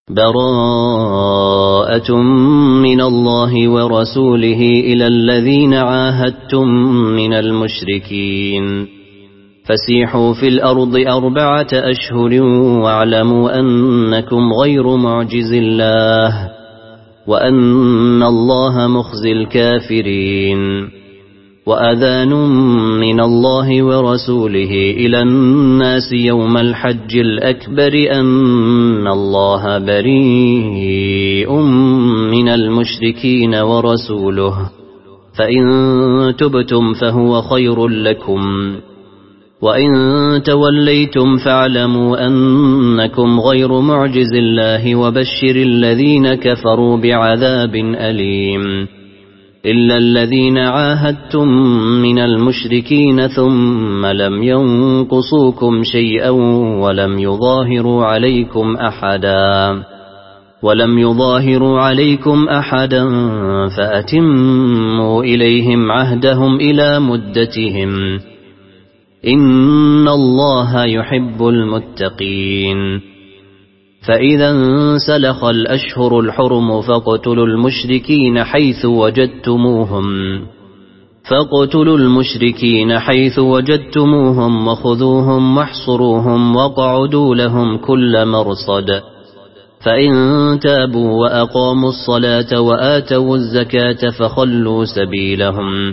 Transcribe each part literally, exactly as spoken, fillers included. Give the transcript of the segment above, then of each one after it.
براءة من الله ورسوله إلى الذين عاهدتم من المشركين فسيحوا في الأرض أربعة أشهر واعلموا أنكم غير معجز الله وأن الله مخزي الكافرين وأذان من الله ورسوله إلى الناس يوم الحج الأكبر أن الله بريء من المشركين ورسوله فإن تبتم فهو خير لكم وإن توليتم فاعلموا أنكم غير معجز الله وبشر الذين كفروا بعذاب أليم إلا الذين عاهدتم من المشركين ثم لم ينقصوكم شيئا ولم يظاهروا عليكم أحدا ولم يظاهروا عليكم أحدا فأتموا إليهم عهدهم إلى مدتهم إن الله يحب المتقين فإذا انسلخ الأشهر الحرم فاقتلوا المشركين حيث وجدتموهم فاقتلوا المشركين حيث وجدتموهم وخذوهم واحصروهم واقعدوا لهم كل مرصد فإن تابوا وأقاموا الصلاة وآتوا الزكاة فخلوا سبيلهم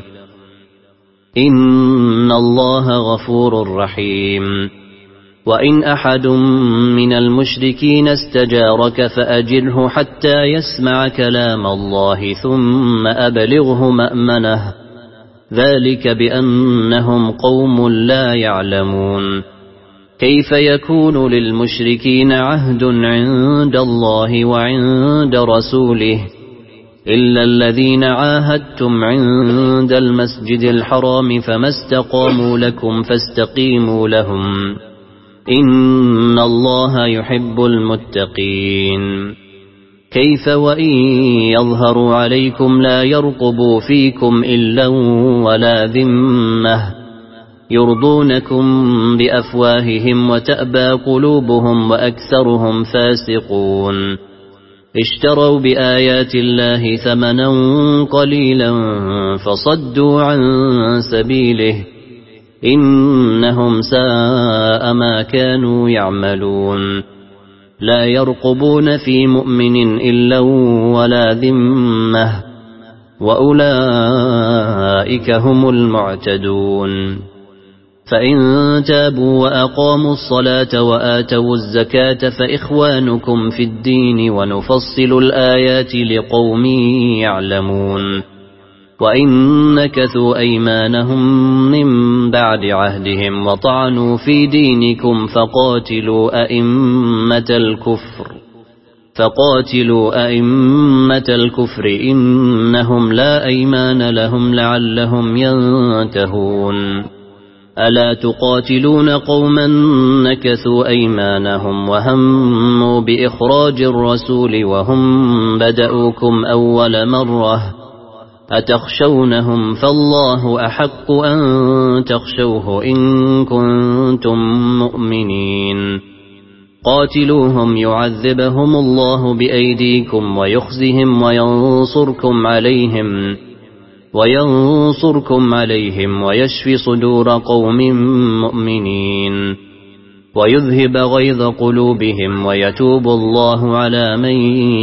إن الله غفور رحيم وإن أحد من المشركين استجارك فأجره حتى يسمع كلام الله ثم أبلغه مأمنه ذلك بأنهم قوم لا يعلمون كيف يكون للمشركين عهد عند الله وعند رسوله إلا الذين عاهدتم عند المسجد الحرام فما استقاموا لكم فاستقيموا لهم إن الله يحب المتقين كيف وإن يظهروا عليكم لا يرقبوا فيكم إلا ولا ذمة يرضونكم بأفواههم وتأبى قلوبهم وأكثرهم فاسقون اشتروا بآيات الله ثمنا قليلا فصدوا عن سبيله إنهم ساء ما كانوا يعملون لا يرقبون في مؤمن إلا ولا ذمة وأولئك هم المعتدون فإن تابوا وأقاموا الصلاة وآتوا الزكاة فإخوانكم في الدين ونفصل الآيات لقوم يعلمون وإن نكثوا أيمانهم من بعد عهدهم وطعنوا في دينكم فقاتلوا أئمة الكفر فقاتلوا أئمة الكفر إنهم لا أيمان لهم لعلهم ينتهون ألا تقاتلون قوما نكثوا أيمانهم وهموا بإخراج الرسول وهم بدأوكم أول مرة أتخشونهم فالله أحق أن تخشوه إن كنتم مؤمنين قاتلوهم يعذبهم الله بأيديكم ويخزهم وينصركم عليهم وينصركم عليهم ويشفي صدور قوم مؤمنين ويذهب غيظ قلوبهم ويتوب الله على من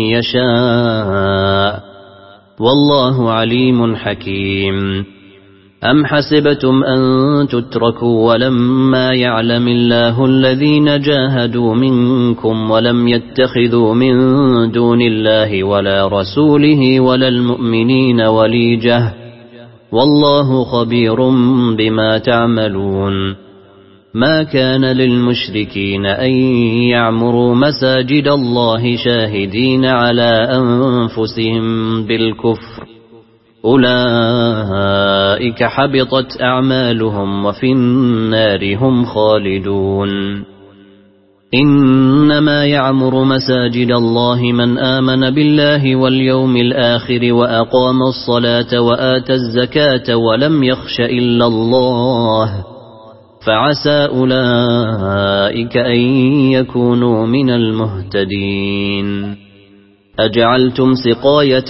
يشاء والله عليم حكيم أم حسبتم أن تتركوا ولما يعلم الله الذين جاهدوا منكم ولم يتخذوا من دون الله ولا رسوله ولا المؤمنين وليجة والله خبير بما تعملون ما كان للمشركين أن يعمروا مساجد الله شاهدين على أنفسهم بالكفر أولئك حبطت أعمالهم وفي النار هم خالدون إنما يعمر مساجد الله من آمن بالله واليوم الآخر وأقام الصلاة وآتى الزكاة ولم يخش إلا الله فعسى أولئك أن يكونوا من المهتدين. أجعلتم سقاية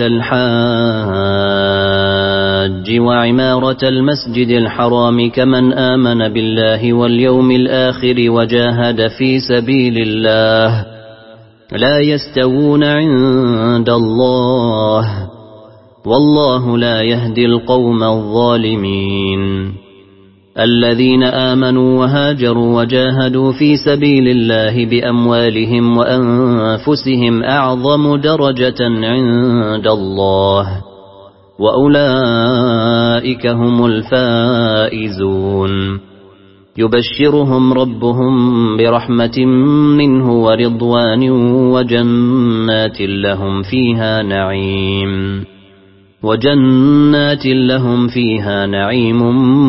الحاج وعمارة المسجد الحرام كمن آمن بالله واليوم الآخر وجاهد في سبيل الله لا يستوون عند الله والله لا يهدي القوم الظالمين. الذين آمنوا وهاجروا وجاهدوا في سبيل الله بأموالهم وأنفسهم أعظم درجة عند الله وأولئك هم الفائزون. يبشرهم ربهم برحمة منه ورضوان وجنات لهم فيها نعيم وجنات لهم فيها نعيم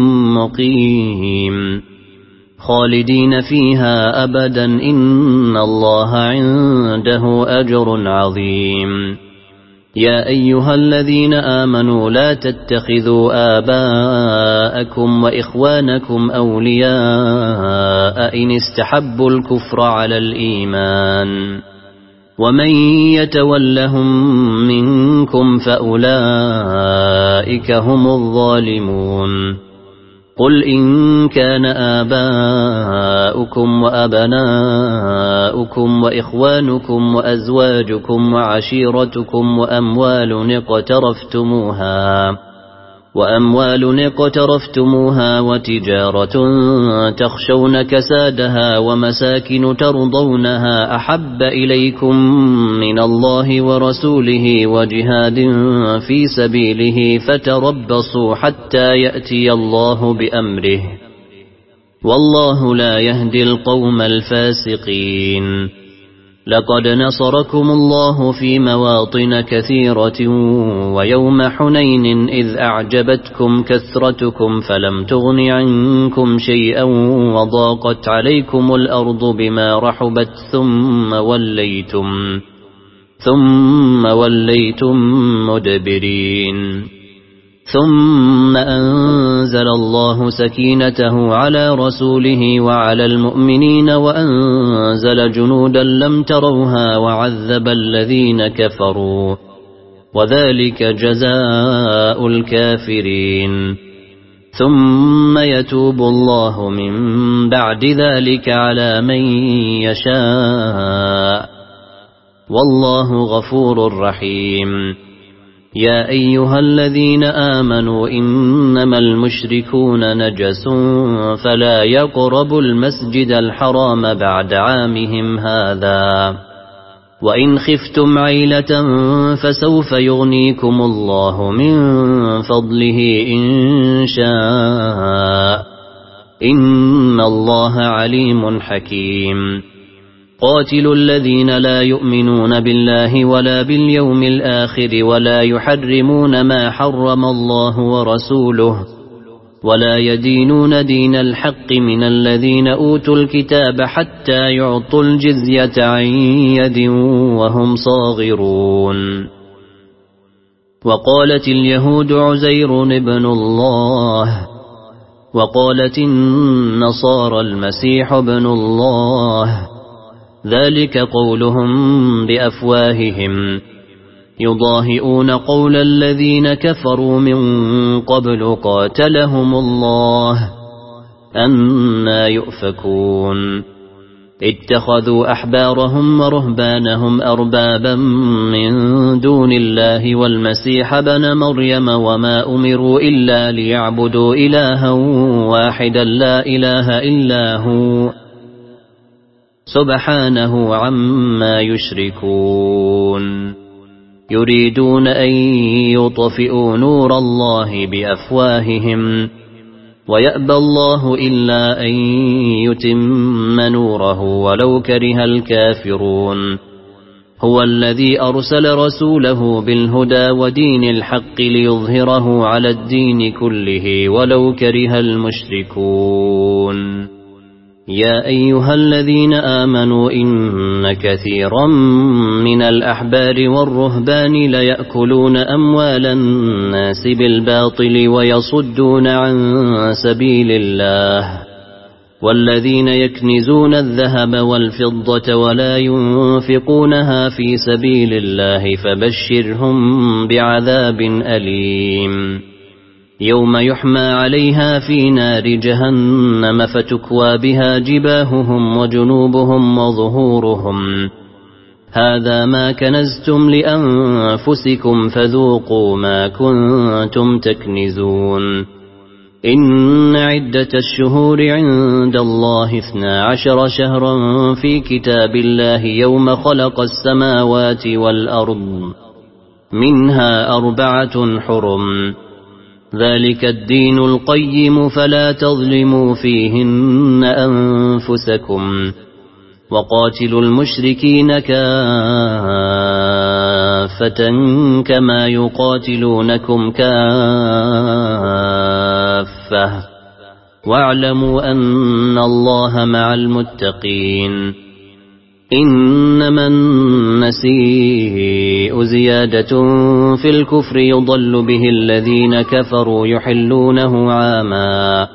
مقيم خالدين فيها أبدا إن الله عنده أجر عظيم. يا أيها الذين آمنوا لا تتخذوا آباءكم وإخوانكم أولياء إن استحبوا الكفر على الإيمان ومن يتولهم منكم فأولئك هم الظالمون. قل إن كان آباؤكم وأبناؤكم وإخوانكم وأزواجكم وعشيرتكم وأموال اقترفتموها وأموال اقترفتموها وتجارة تخشون كسادها ومساكن ترضونها أحب إليكم من الله ورسوله وجهاد في سبيله فتربصوا حتى يأتي الله بأمره والله لا يهدي القوم الفاسقين. لقد نصركم الله في مواطن كثيرة ويوم حنين إذ أعجبتكم كثرتكم فلم تغن عنكم شيئا وضاقت عليكم الأرض بما رحبت ثم وليتم ثم وليتم مدبرين. ثم أنزل الله سكينته على رسوله وعلى المؤمنين وأنزل جنودا لم تروها وعذب الذين كفروا وذلك جزاء الكافرين. ثم يتوب الله من بعد ذلك على من يشاء والله غفور رحيم. يا أيها الذين آمنوا إنما المشركون نجس فلا يقربوا المسجد الحرام بعد عامهم هذا وإن خفتم عيلة فسوف يغنيكم الله من فضله إن شاء إن الله عليم حكيم. قاتلوا الذين لا يؤمنون بالله ولا باليوم الآخر ولا يحرمون ما حرم الله ورسوله ولا يدينون دين الحق من الذين أوتوا الكتاب حتى يعطوا الجزية عن يد وهم صاغرون. وقالت اليهود عزير ابن الله وقالت النصارى المسيح ابن الله ذلك قولهم بأفواههم يضاهئون قول الذين كفروا من قبل قاتلهم الله أنى يؤفكون. اتخذوا أحبارهم ورهبانهم أربابا من دون الله والمسيح ابن مريم وما أمروا إلا ليعبدوا إلها واحدا لا إله إلا هو سبحانه عما يشركون. يريدون أن يطفئوا نور الله بأفواههم ويأبى الله إلا أن يتم نوره ولو كره الكافرون. هو الذي أرسل رسوله بالهدى ودين الحق ليظهره على الدين كله ولو كره المشركون. يا أيها الذين آمنوا إن كثيرا من الأحبار والرهبان ليأكلون أموال الناس بالباطل ويصدون عن سبيل الله والذين يكنزون الذهب والفضة ولا ينفقونها في سبيل الله فبشرهم بعذاب أليم يوم يحمى عليها في نار جهنم فتكوى بها جباههم وجنوبهم وظهورهم هذا ما كنزتم لأنفسكم فذوقوا ما كنتم تكنزون إن عدة الشهور عند الله اثنا عشر شهرا في كتاب الله يوم خلق السماوات والأرض منها أربعة حرم ذلك الدين القيم فلا تظلموا فيهن أنفسكم وقاتلوا المشركين كافة كما يقاتلونكم كافة واعلموا أن الله مع المتقين إنما النسيء زيادة في الكفر يضل به الذين كفروا يحلونه عاما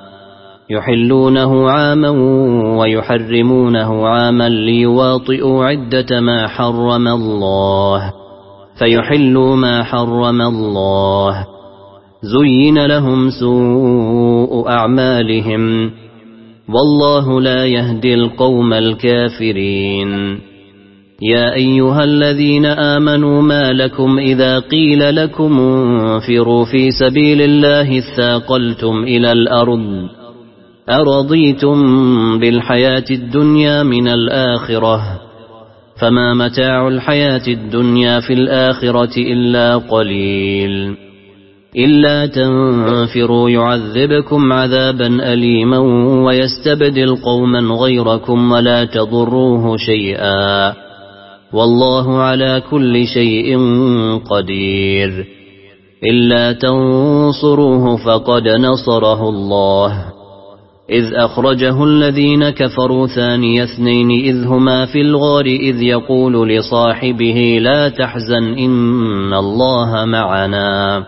يحلونه عاما ويحرمونه عاما ليواطئوا عدة ما حرم الله فيحلوا ما حرم الله زين لهم سوء أعمالهم والله لا يهدي القوم الكافرين يا أيها الذين آمنوا ما لكم إذا قيل لكم انفروا في سبيل الله اثاقلتم إلى الأرض أرضيتم بالحياة الدنيا من الآخرة فما متاع الحياة الدنيا في الآخرة إلا قليل إلا تنفروا يعذبكم عذابا أليما ويستبدل قوما غيركم ولا تضروه شيئا والله على كل شيء قدير إلا تنصروه فقد نصره الله إذ أخرجه الذين كفروا ثاني اثنين إذ هما في الغار إذ يقول لصاحبه لا تحزن إن الله معنا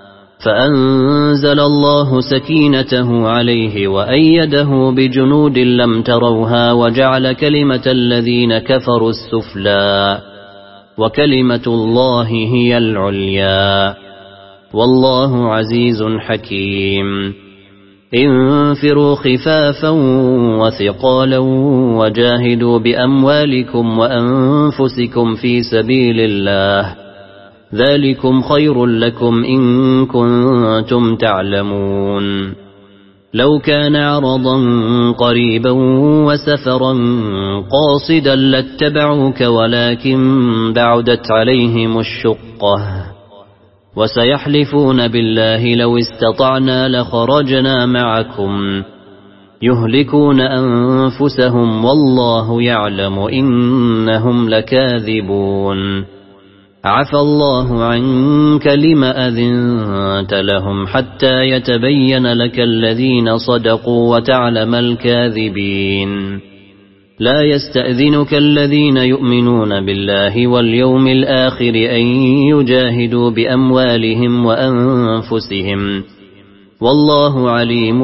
فأنزل الله سكينته عليه وأيده بجنود لم تروها وجعل كلمة الذين كفروا السفلى وكلمة الله هي العليا والله عزيز حكيم انفروا خفافا وثقالا وجاهدوا بأموالكم وأنفسكم في سبيل الله ذلكم خير لكم إن كنتم تعلمون لو كان عرضا قريبا وسفرا قاصدا لاتبعوك ولكن بعدت عليهم الشقة وسيحلفون بالله لو استطعنا لخرجنا معكم يهلكون أنفسهم والله يعلم إنهم لكاذبون عفى الله عنك لما أذنت لهم حتى يتبين لك الذين صدقوا وتعلم الكاذبين لا يستأذنك الذين يؤمنون بالله واليوم الآخر أن يجاهدوا بأموالهم وأنفسهم والله عليم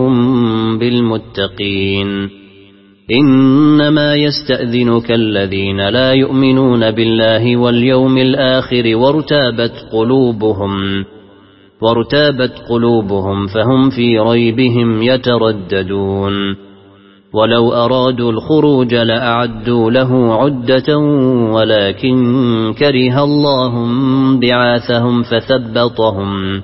بالمتقين إنما يستأذنك الذين لا يؤمنون بالله واليوم الآخر وارتابت قلوبهم وارتابت قلوبهم فهم في ريبهم يترددون ولو أرادوا الخروج لأعدوا له عدة ولكن كره الله بعاثهم فثبطهم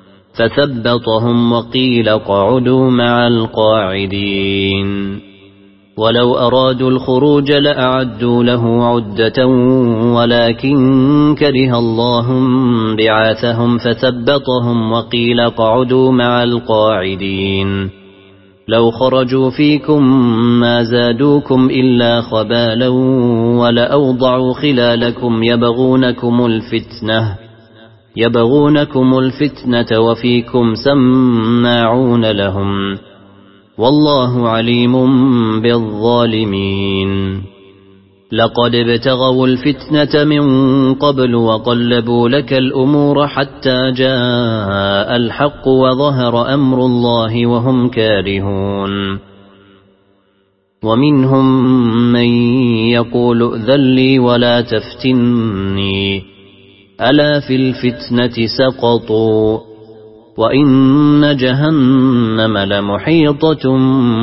فثبطهم وقيل اقعدوا مع القاعدين ولو أرادوا الخروج لأعدوا له عدة ولكن كره الله بعاثهم فثبطهم وقيل اقعدوا مع القاعدين لو خرجوا فيكم ما زادوكم إلا خبالا ولأوضعوا خلالكم يبغونكم الفتنة يبغونكم الفتنة وفيكم سماعون لهم والله عليم بالظالمين لقد ابتغوا الفتنة من قبل وقلبوا لك الأمور حتى جاء الحق وظهر أمر الله وهم كارهون ومنهم من يقول ائذن لي ولا تفتني ألا في الفتنة سقطوا وإن جهنم لمحيطة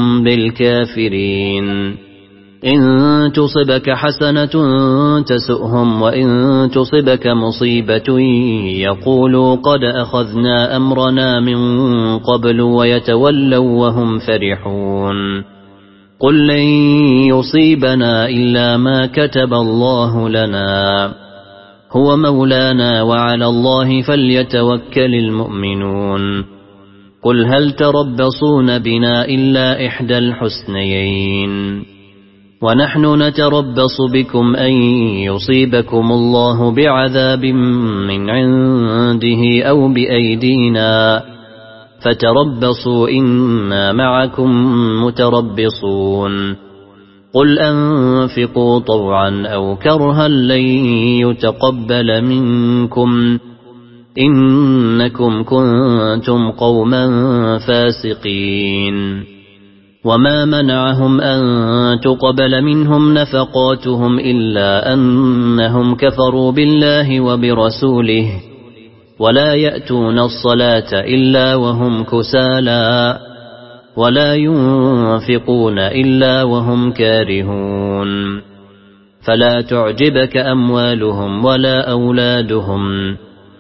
بالكافرين إن تصبك حسنة تسؤهم وإن تصبك مصيبة يقولوا قد أخذنا أمرنا من قبل ويتولوا وهم فرحون قل لن يصيبنا إلا ما كتب الله لنا هو مولانا وعلى الله فليتوكل المؤمنون قل هل تربصون بنا إلا إحدى الحسنيين ونحن نتربص بكم أن يصيبكم الله بعذاب من عنده أو بأيدينا فتربصوا إنا معكم متربصون قل أنفقوا طوعا أو كرها لن يتقبل منكم إنكم كنتم قوما فاسقين وما منعهم أن تقبل منهم نفقاتهم إلا أنهم كفروا بالله وبرسوله ولا يأتون الصلاة إلا وهم كسالى ولا ينفقون إلا وهم كارهون فلا تعجبك أموالهم ولا أولادهم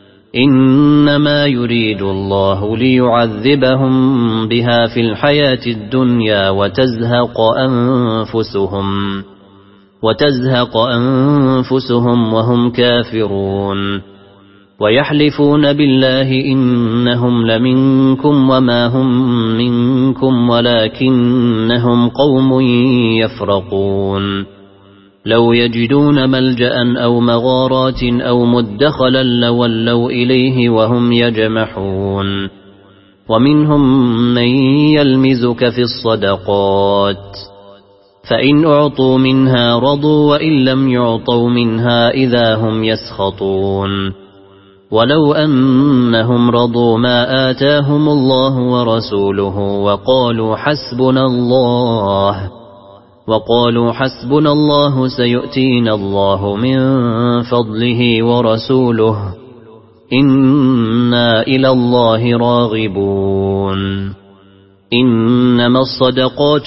إنما يريد الله ليعذبهم بها في الحياة الدنيا وتزهق أنفسهم وتزهق أنفسهم وهم كافرون ويحلفون بالله إنهم لمنكم وما هم منكم ولكنهم قوم يفرقون لو يجدون ملجأ أو مغارات أو مدخلا لولوا إليه وهم يجمحون ومنهم من يلمزك في الصدقات فإن أعطوا منها رضوا وإن لم يعطوا منها إذا هم يسخطون ولو أنهم رضوا ما آتاهم الله ورسوله وقالوا حسبنا الله وقالوا حسبنا الله سيؤتينا الله من فضله ورسوله إنا إلى الله راغبون إنما الصدقات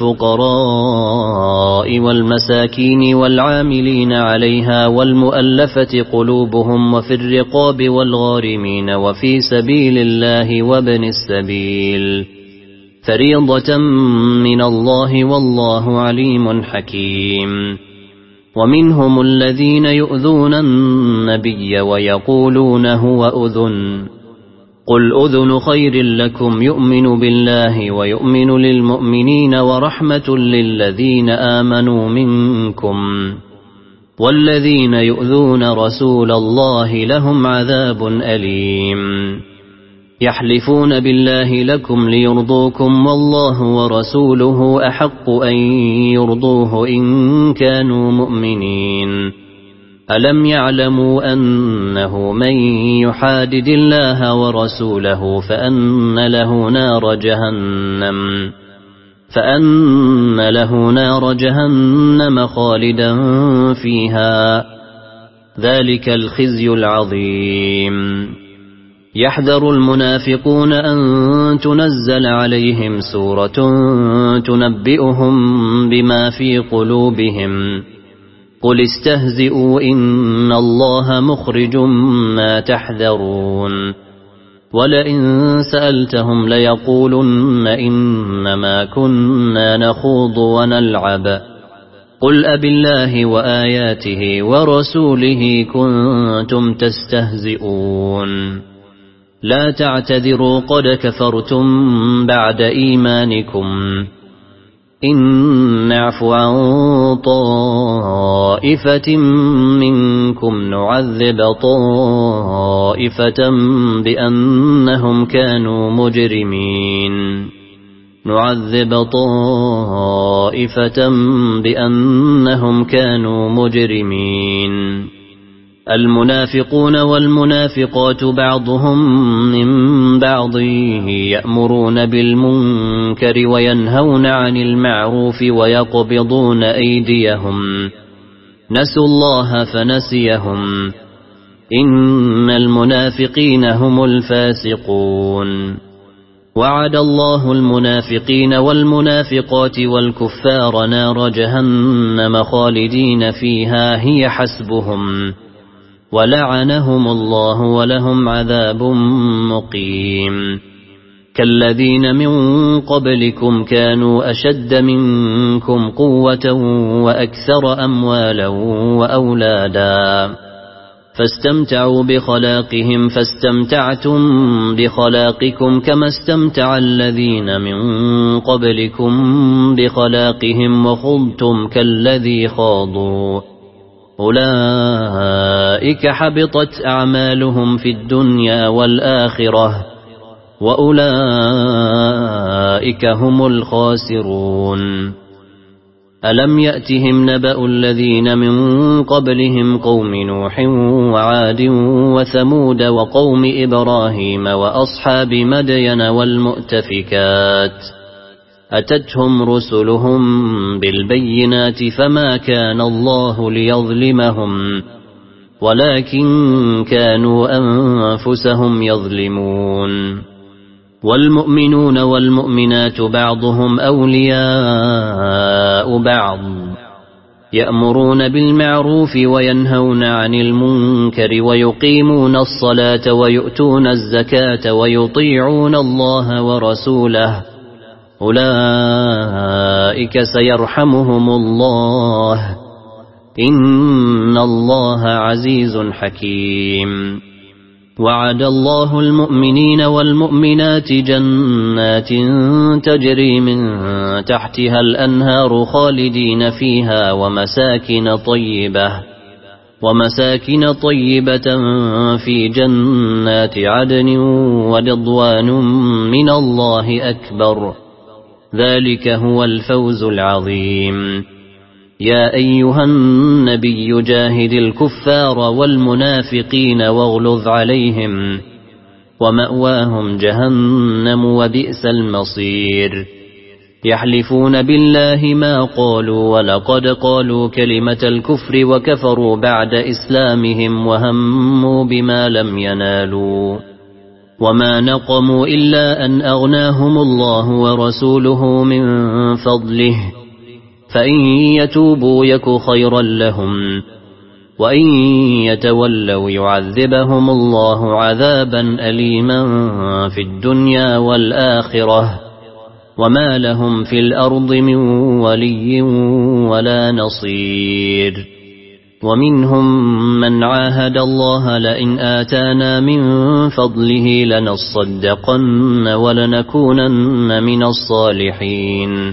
للفقراء والمساكين والعاملين عليها والمؤلفة قلوبهم وفي الرقاب والغارمين وفي سبيل الله وابن السبيل فريضة من الله والله عليم حكيم ومنهم الذين يؤذون النبي ويقولون هو أذن قل أذن خير لكم يؤمن بالله ويؤمن للمؤمنين ورحمة للذين آمنوا منكم والذين يؤذون رسول الله لهم عذاب أليم يحلفون بالله لكم ليرضوكم والله ورسوله أحق أن يرضوه إن كانوا مؤمنين ألم يعلموا أنه من يحادد الله ورسوله فأن له نار جهنم فأن له نار جهنم خالدا فيها ذلك الخزي العظيم يحذر المنافقون أن تنزل عليهم سورة تنبئهم بما في قلوبهم قل استهزئوا إن الله مخرج ما تحذرون ولئن سألتهم ليقولن إنما كنا نخوض ونلعب قل أبالله وآياته ورسوله كنتم تستهزئون لا تعتذروا قد كفرتم بعد إيمانكم إن نعف عن طائفة منكم نعذب طائفة بأنهم كانوا مجرمين نعذب طائفة بأنهم كانوا مجرمين المنافقون والمنافقات بعضهم من بعض يأمرون بالمنكر وينهون عن المعروف ويقبضون أيديهم نسوا الله فنسيهم إن المنافقين هم الفاسقون وعد الله المنافقين والمنافقات والكفار نار جهنم خالدين فيها هي حسبهم ولعنهم الله ولهم عذاب مقيم كالذين من قبلكم كانوا أشد منكم قوة وأكثر أموالا وأولادا فاستمتعوا بخلاقهم فاستمتعتم بخلاقكم كما استمتع الذين من قبلكم بخلاقهم وخضتم كالذي خاضوا أولئك حبطت أعمالهم في الدنيا والآخرة وأولئك هم الخاسرون ألم يأتهم نبأ الذين من قبلهم قوم نوح وعاد وثمود وقوم إبراهيم وأصحاب مدين والمؤتفكات أتتهم رسلهم بالبينات فما كان الله ليظلمهم ولكن كانوا أنفسهم يظلمون والمؤمنون والمؤمنات بعضهم أولياء بعض يأمرون بالمعروف وينهون عن المنكر ويقيمون الصلاة ويؤتون الزكاة ويطيعون الله ورسوله أولئك سيرحمهم الله إن الله عزيز حكيم وعد الله المؤمنين والمؤمنات جنات تجري من تحتها الأنهار خالدين فيها ومساكن طيبة ومساكن طيبة في جنات عدن ورضوان من الله أكبر ذلك هو الفوز العظيم يا أيها النبي جاهد الكفار والمنافقين واغلظ عليهم ومأواهم جهنم وبئس المصير يحلفون بالله ما قالوا ولقد قالوا كلمة الكفر وكفروا بعد إسلامهم وهموا بما لم ينالوا وما نقموا إلا أن أغناهم الله ورسوله من فضله فإن يتوبوا يك خيرا لهم وإن يتولوا يعذبهم الله عذابا أليما في الدنيا والآخرة وما لهم في الأرض من ولي ولا نصير ومنهم من عاهد الله لئن آتانا من فضله لنصدقن ولنكونن من الصالحين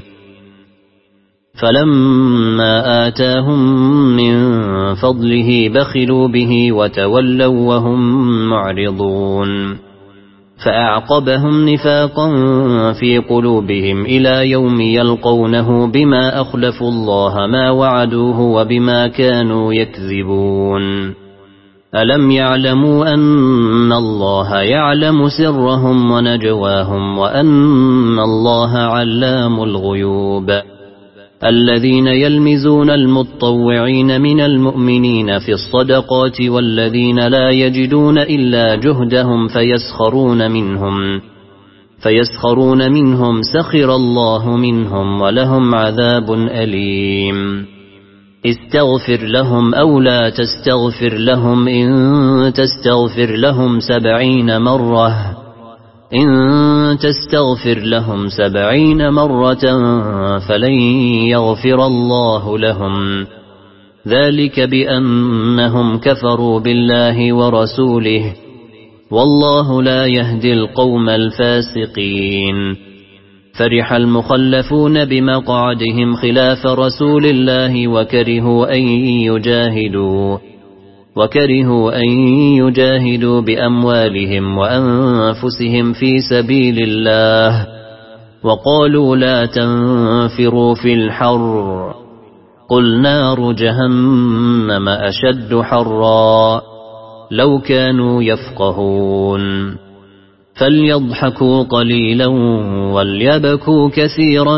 فلما آتاهم من فضله بخلوا به وتولوا وهم معرضون فأعقبهم نفاقا في قلوبهم إلى يوم يلقونه بما أخلفوا الله ما وعدوه وبما كانوا يكذبون ألم يعلموا أن الله يعلم سرهم ونجواهم وأن الله علام الغيوب الذين يلمزون المتطوعين من المؤمنين في الصدقات والذين لا يجدون إلا جهدهم فيسخرون منهم فيسخرون منهم سخر الله منهم ولهم عذاب أليم استغفر لهم أو لا تستغفر لهم إن تستغفر لهم سبعين مرة إن تستغفر لهم سبعين مرة فلن يغفر الله لهم ذلك بأنهم كفروا بالله ورسوله والله لا يهدي القوم الفاسقين فرح المخلفون بمقعدهم خلاف رسول الله وكرهوا أن يجاهدوا وكرهوا أن يجاهدوا بأموالهم وأنفسهم في سبيل الله وقالوا لا تنفروا في الحر قل نار جهنم أشد حرا لو كانوا يفقهون فليضحكوا قليلا وليبكوا كثيرا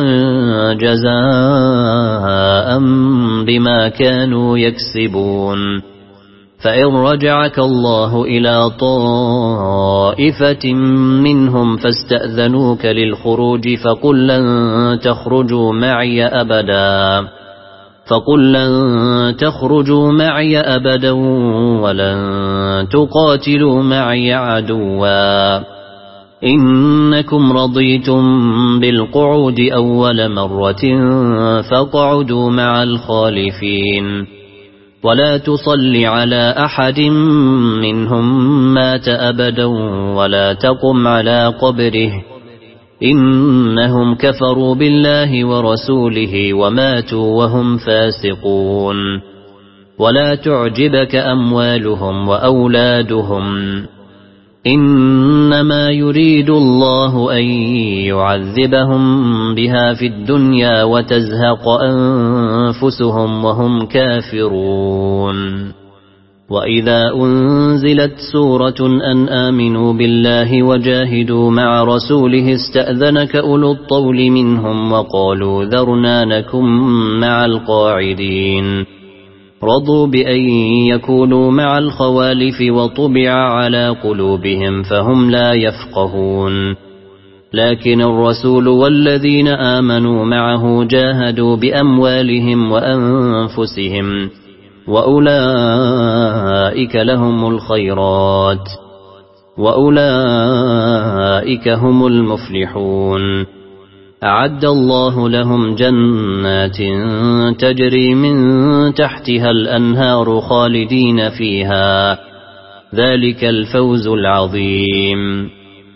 جزاء بما كانوا يكسبون فإن رجعك الله إلى طائفة منهم فاستأذنوك للخروج فقل لن تخرجوا معي أبدا فقل لن تخرجوا معي أبدا ولن تقاتلوا معي عدوا إنكم رضيتم بالقعود أول مرة فاقعدوا مع الخالفين ولا تصل على أحد منهم مات أبدا ولا تقم على قبره إنهم كفروا بالله ورسوله وماتوا وهم فاسقون ولا تعجبك أموالهم وأولادهم إنما يريد الله أن يعذبهم بها في الدنيا وتزهق أنفسهم وهم كافرون وإذا أنزلت سورة أن آمنوا بالله وجاهدوا مع رسوله استأذنك أولو الطول منهم وقالوا ذرنا نكن مع القاعدين رضوا بأن يكونوا مع الخوالف وطبع على قلوبهم فهم لا يفقهون لكن الرسول والذين آمنوا معه جاهدوا بأموالهم وأنفسهم وأولئك لهم الخيرات وأولئك هم المفلحون أعد الله لهم جنات تجري من تحتها الأنهار خالدين فيها ذلك الفوز العظيم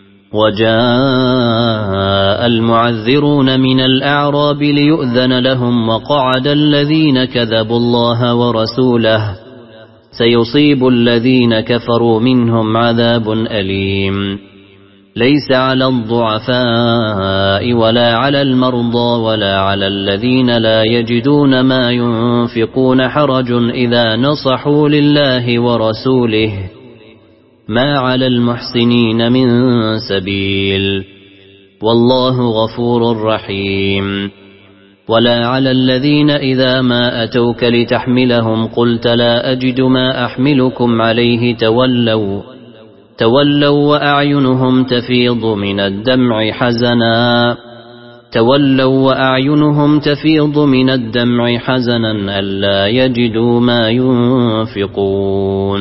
وجاء المعذرون من الأعراب ليؤذن لهم وقعد الذين كذبوا الله ورسوله سيصيب الذين كفروا منهم عذاب أليم ليس على الضعفاء ولا على المرضى ولا على الذين لا يجدون ما ينفقون حرج إذا نصحوا لله ورسوله ما على المحسنين من سبيل والله غفور رحيم ولا على الذين إذا ما أتوك لتحملهم قلت لا أجد ما أحملكم عليه تولوا تولوا وأعينهم تفيض من الدمع حزنا تولوا وأعينهم تفيض من الدمع حزنا ألا يجدوا ما ينفقون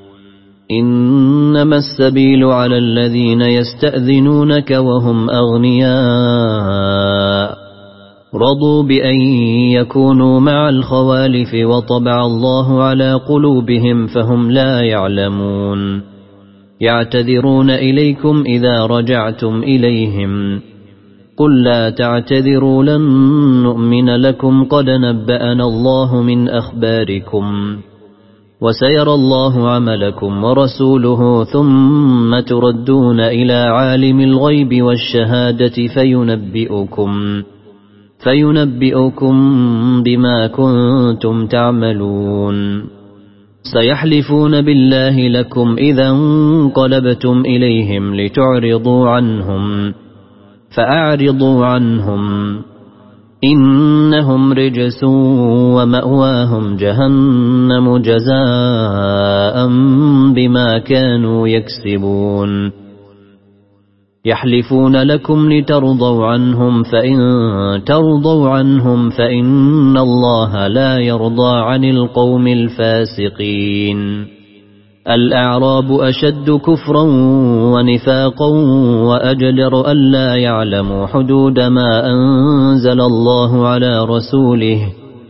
إنما السبيل على الذين يستأذنونك وهم أغنياء رضوا بأن يكونوا مع الخوالف وطبع الله على قلوبهم فهم لا يعلمون يعتذرون إليكم إذا رجعتم إليهم قل لا تعتذروا لن نؤمن لكم قد نبأنا الله من أخباركم وسيرى الله عملكم ورسوله ثم تردون إلى عالم الغيب والشهادة فينبئكم فينبئكم بما كنتم تعملون سيحلفون بالله لكم إذا انقلبتم إليهم لتعرضوا عنهم فأعرضوا عنهم إنهم رجس ومأواهم جهنم جزاء بما كانوا يكسبون يحلفون لكم لترضوا عنهم فإن ترضوا عنهم فإن الله لا يرضى عن القوم الفاسقين الأعراب أشد كفرا ونفاقا وأجدر ألا يعلموا حدود ما أنزل الله على رسوله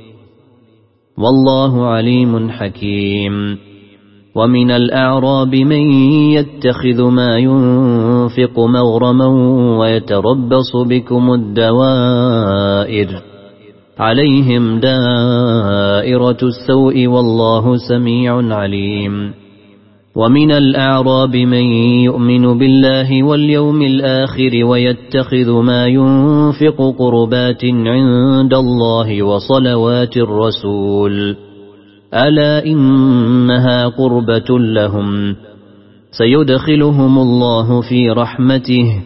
والله عليم حكيم ومن الأعراب من يتخذ ما ينفق مغرما ويتربص بكم الدوائر عليهم دائرة السوء والله سميع عليم ومن الأعراب من يؤمن بالله واليوم الآخر ويتخذ ما ينفق قربات عند الله وصلوات الرسول ألا إنها قربة لهم سيدخلهم الله في رحمته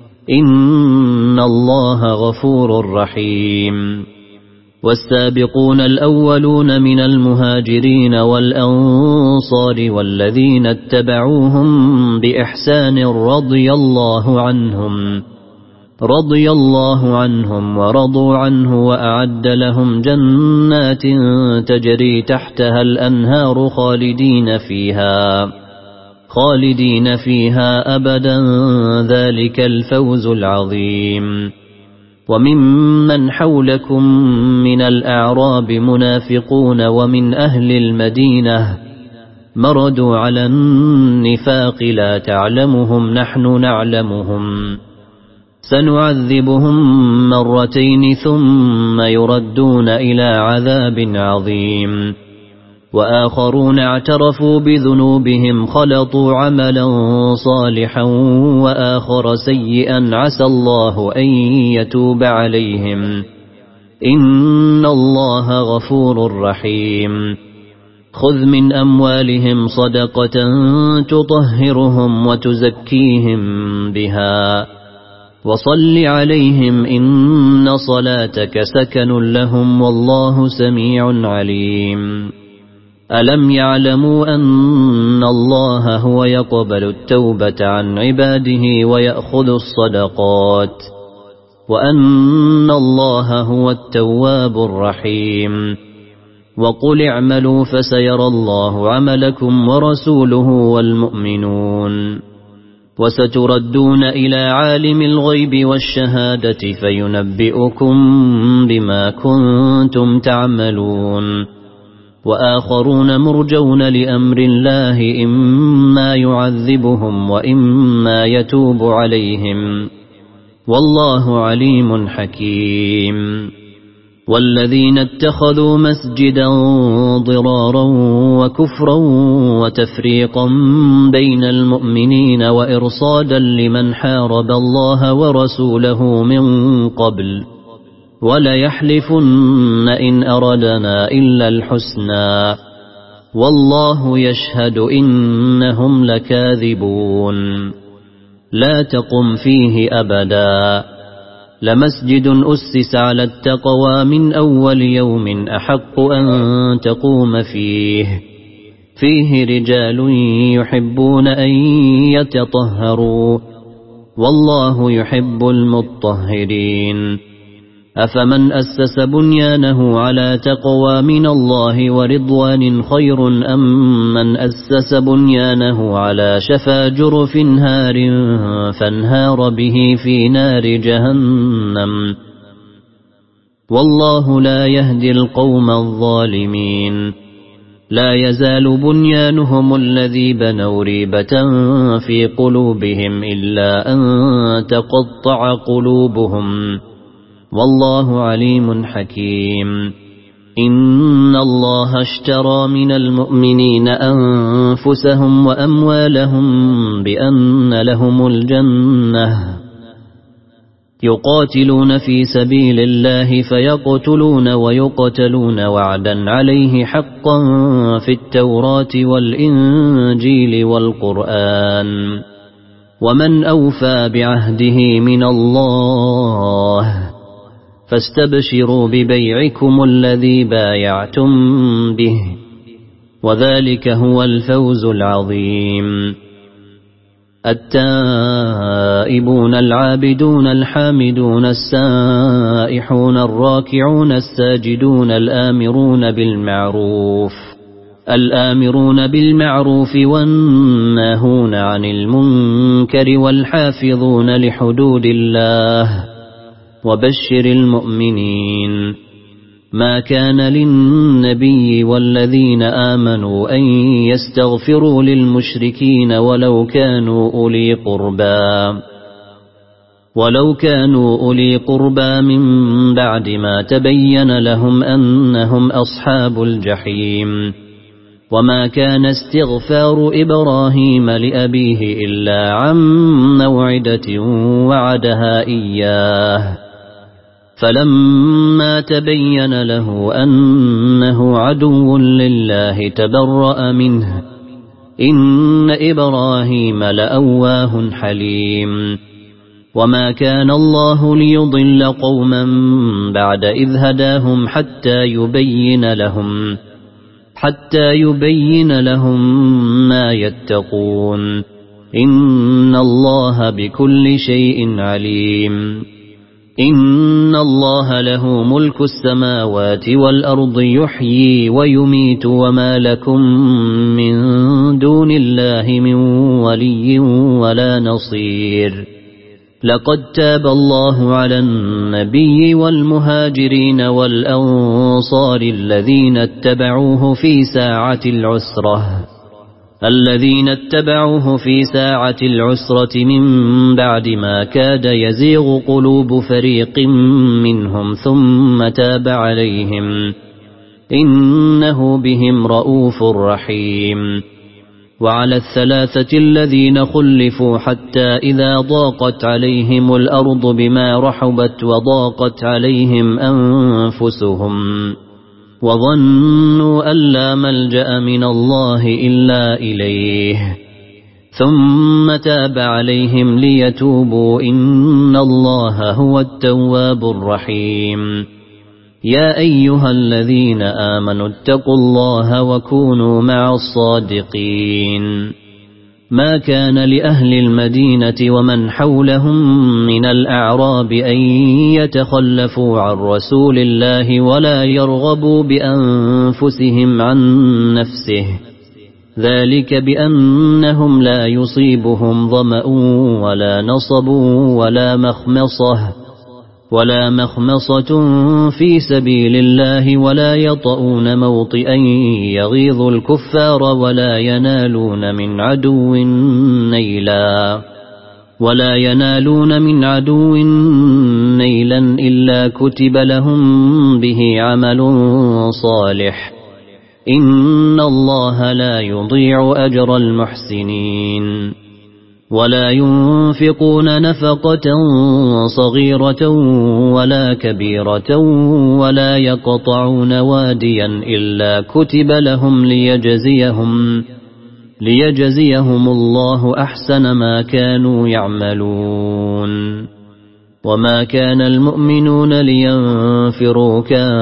إن الله غفور رحيم. والسابقون الأولون من المهاجرين والأنصار والذين اتبعوهم بإحسان رضي الله عنهم رضي الله عنهم ورضوا عنه وأعد لهم جنات تجري تحتها الأنهار خالدين فيها خالدين فيها أبدا ذلك الفوز العظيم. وممن حولكم من الأعراب منافقون ومن أهل المدينة مردوا على النفاق لا تعلمهم نحن نعلمهم سنعذبهم مرتين ثم يردون إلى عذاب عظيم. وآخرون اعترفوا بذنوبهم خلطوا عملا صالحا وآخر سيئا عسى الله أن يتوب عليهم إن الله غفور رحيم. خذ من أموالهم صدقة تطهرهم وتزكيهم بها وصل عليهم إن صلاتك سكن لهم والله سميع عليم. ألم يعلموا أن الله هو يقبل التوبة عن عباده ويأخذ الصدقات وأن الله هو التواب الرحيم. وقل اعملوا فسيرى الله عملكم ورسوله والمؤمنون وستردون إلى عالم الغيب والشهادة فينبئكم بما كنتم تعملون. وآخرون مرجون لأمر الله إما يعذبهم وإما يتوب عليهم والله عليم حكيم. والذين اتخذوا مسجدا ضرارا وكفرا وتفريقا بين المؤمنين وإرصادا لمن حارب الله ورسوله من قبل وليحلفن إن أردنا إلا الحسنى والله يشهد إنهم لكاذبون. لا تقم فيه أبدا لمسجد أسس على التقوى من أول يوم أحق أن تقوم فيه فيه رجال يحبون أن يتطهروا والله يحب المطهرين. أفمن أسس بنيانه على تقوى من الله ورضوان خير أم من أسس بنيانه على شفا جرف هار فانهار به في نار جهنم والله لا يهدي القوم الظالمين. لا يزال بنيانهم الذي بنوا ريبة في قلوبهم إلا أن تقطع قلوبهم والله عليم حكيم. إن الله اشترى من المؤمنين أنفسهم وأموالهم بأن لهم الجنة يقاتلون في سبيل الله فيقتلون ويقتلون وعدا عليه حقا في التوراة والإنجيل والقرآن ومن أوفى بعهده من الله فاستبشروا ببيعكم الذي بايعتم به وذلك هو الفوز العظيم. التائبون العابدون الحامدون السائحون الراكعون الساجدون الآمرون بالمعروف الآمرون بالمعروف والناهون عن المنكر والحافظون لحدود الله وبشر المؤمنين. ما كان للنبي والذين آمنوا أن يستغفروا للمشركين ولو كانوا أولي قربى ولو كانوا أولي قربى من بعد ما تبين لهم أنهم أصحاب الجحيم. وما كان استغفار إبراهيم لأبيه إلا عن موعدة وعدها إياه فلما تبين له أنه عدو لله تبرأ منه إن إبراهيم لأواه حليم وما كان الله ليضل قوما بعد إذ هداهم حتى يبين لهم حتى يبين لهم ما يتقون إن الله بكل شيء عليم إن الله له ملك السماوات والأرض يحيي ويميت وما لكم من دون الله من ولي ولا نصير لقد تاب الله على النبي والمهاجرين والأنصار الذين اتبعوه في ساعة العسرة الذين اتبعوه في ساعة العسرة من بعد ما كاد يزيغ قلوب فريق منهم ثم تاب عليهم إنه بهم رؤوف رحيم وعلى الثلاثة الذين خلفوا حتى إذا ضاقت عليهم الأرض بما رحبت وضاقت عليهم أنفسهم وظنوا أن لا ملجأ من الله إلا إليه ثم تاب عليهم ليتوبوا إن الله هو التواب الرحيم يا أيها الذين آمنوا اتقوا الله وكونوا مع الصادقين ما كان لأهل المدينة ومن حولهم من الأعراب أن يتخلفوا عن رسول الله ولا يرغبوا بأنفسهم عن نفسه ذلك بأنهم لا يصيبهم ظمأ ولا نصب ولا مخمصة ولا مخمصة في سبيل الله ولا يطؤون موطئا يغيظ الكفار ولا ينالون من عدو نيلا ولا ينالون من عدو نيلا إلا كتب لهم به عمل صالح إن الله لا يضيع أجر المحسنين ولا ينفقون نفقة صغيرة ولا كبيرة ولا يقطعون واديا إلا كتب لهم ليجزيهم ليجزيهم الله أحسن ما كانوا يعملون وما كان المؤمنون لينفروا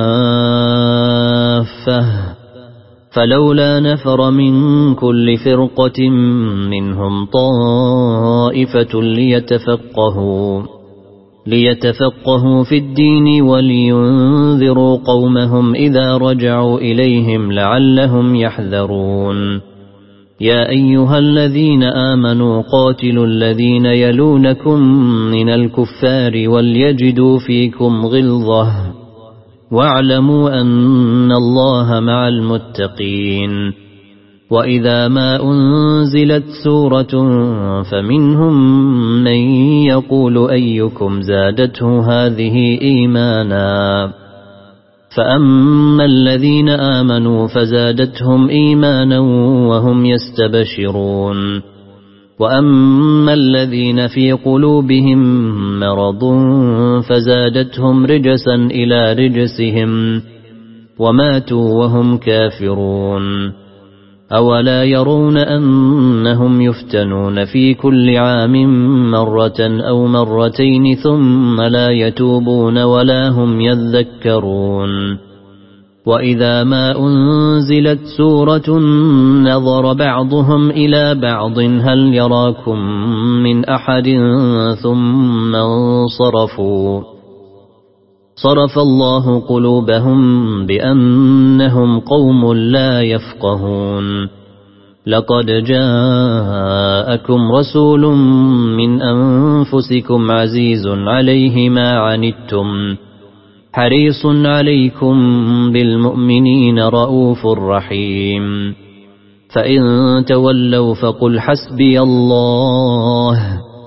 كافة فلولا نفر من كل فرقة منهم طائفة ليتفقهوا ليتفقهوا في الدين ولينذروا قومهم إذا رجعوا إليهم لعلهم يحذرون يا أيها الذين آمنوا قاتلوا الذين يلونكم من الكفار وليجدوا فيكم غلظة واعلموا أن الله مع المتقين وإذا ما أنزلت سورة فمنهم من يقول أيكم زادته هذه إيمانا فأما الذين آمنوا فزادتهم إيمانا وهم يستبشرون وأما الذين في قلوبهم مرض فزادتهم رجسا إلى رجسهم وماتوا وهم كافرون أولا يرون أنهم يفتنون في كل عام مرة أو مرتين ثم لا يتوبون ولا هم يذكرون وإذا ما أنزلت سورة نظر بعضهم إلى بعض هل يراكم من أحد ثم انصرفوا صرف الله قلوبهم بأنهم قوم لا يفقهون لقد جاءكم رسول من أنفسكم عزيز عليه ما عنتم حريص عليكم بالمؤمنين رؤوف رحيم فإن تولوا فقل حسبي الله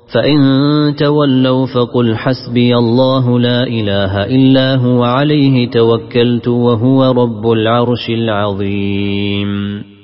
فإن تولوا فقل حسبي الله لا إله إلا هو عليه توكلت وهو رب العرش العظيم.